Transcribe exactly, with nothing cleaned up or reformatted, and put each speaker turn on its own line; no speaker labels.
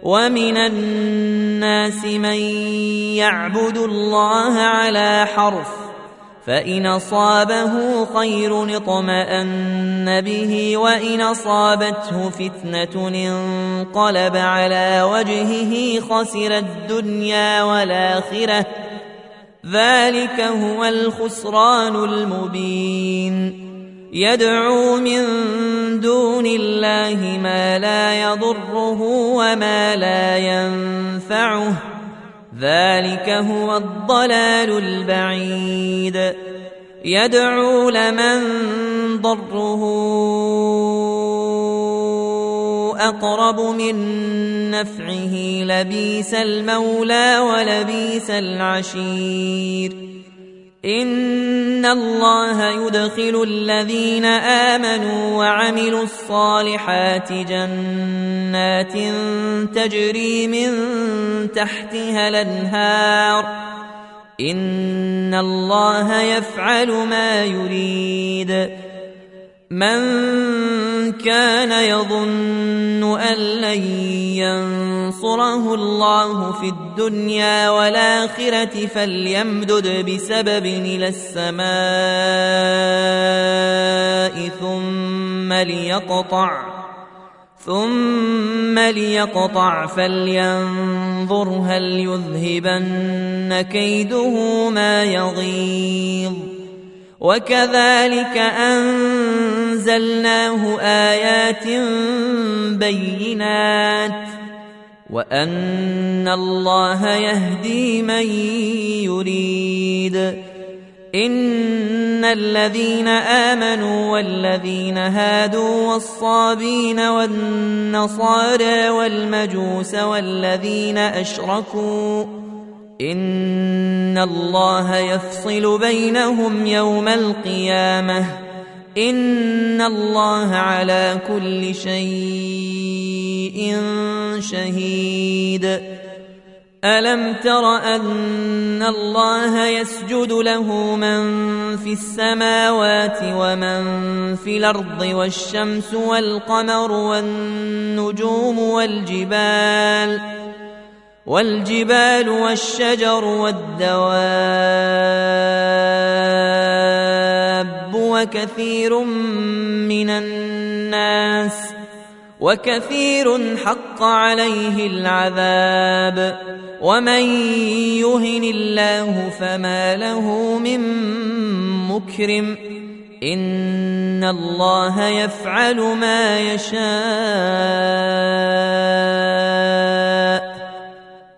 ومن الناس من يعبد الله على حرف، فإن أصابه خير اطمأن به، وإن أصابته فتنة انقلب على وجهه خسر الدنيا والآخرة، ذلك هو الخسران المبين. يدعو من دون الله ما لا يضره وما لا ينفعه، ذلك هو الضلال البعيد. يدعو لمن ضره أقرب من نفعه، لبيس المولى ولبيس العشير. إن الله يدخل الذين آمنوا وعملوا الصالحات جنات تجري من تحتها الأنهار، إن الله يفعل ما يريد. من كان يظن أن لن ينصره الله في الدنيا والآخرة فليمدد بسبب إلى السماء ثم ليقطع ثم ليقطع فلينظر هل يذهبن كيده ما يغيظ. وكذلك أنزلناه آيات بينات، وأن الله يهدي من يريد. إن الذين آمنوا والذين هادوا والصابين والنصارى والمجوس والذين أشركوا إن الله يفصل بينهم يوم القيامة، إن الله على كل شيء شهيد. ألم تر أن الله يسجد له من في السماوات ومن في الأرض والشمس والقمر والنجوم والجبال والجبال والشجر والدواب وكثير من الناس وكثير حق عليه العذاب. ومن يهن الله فما له من مكرم، إن الله يفعل ما يشاء.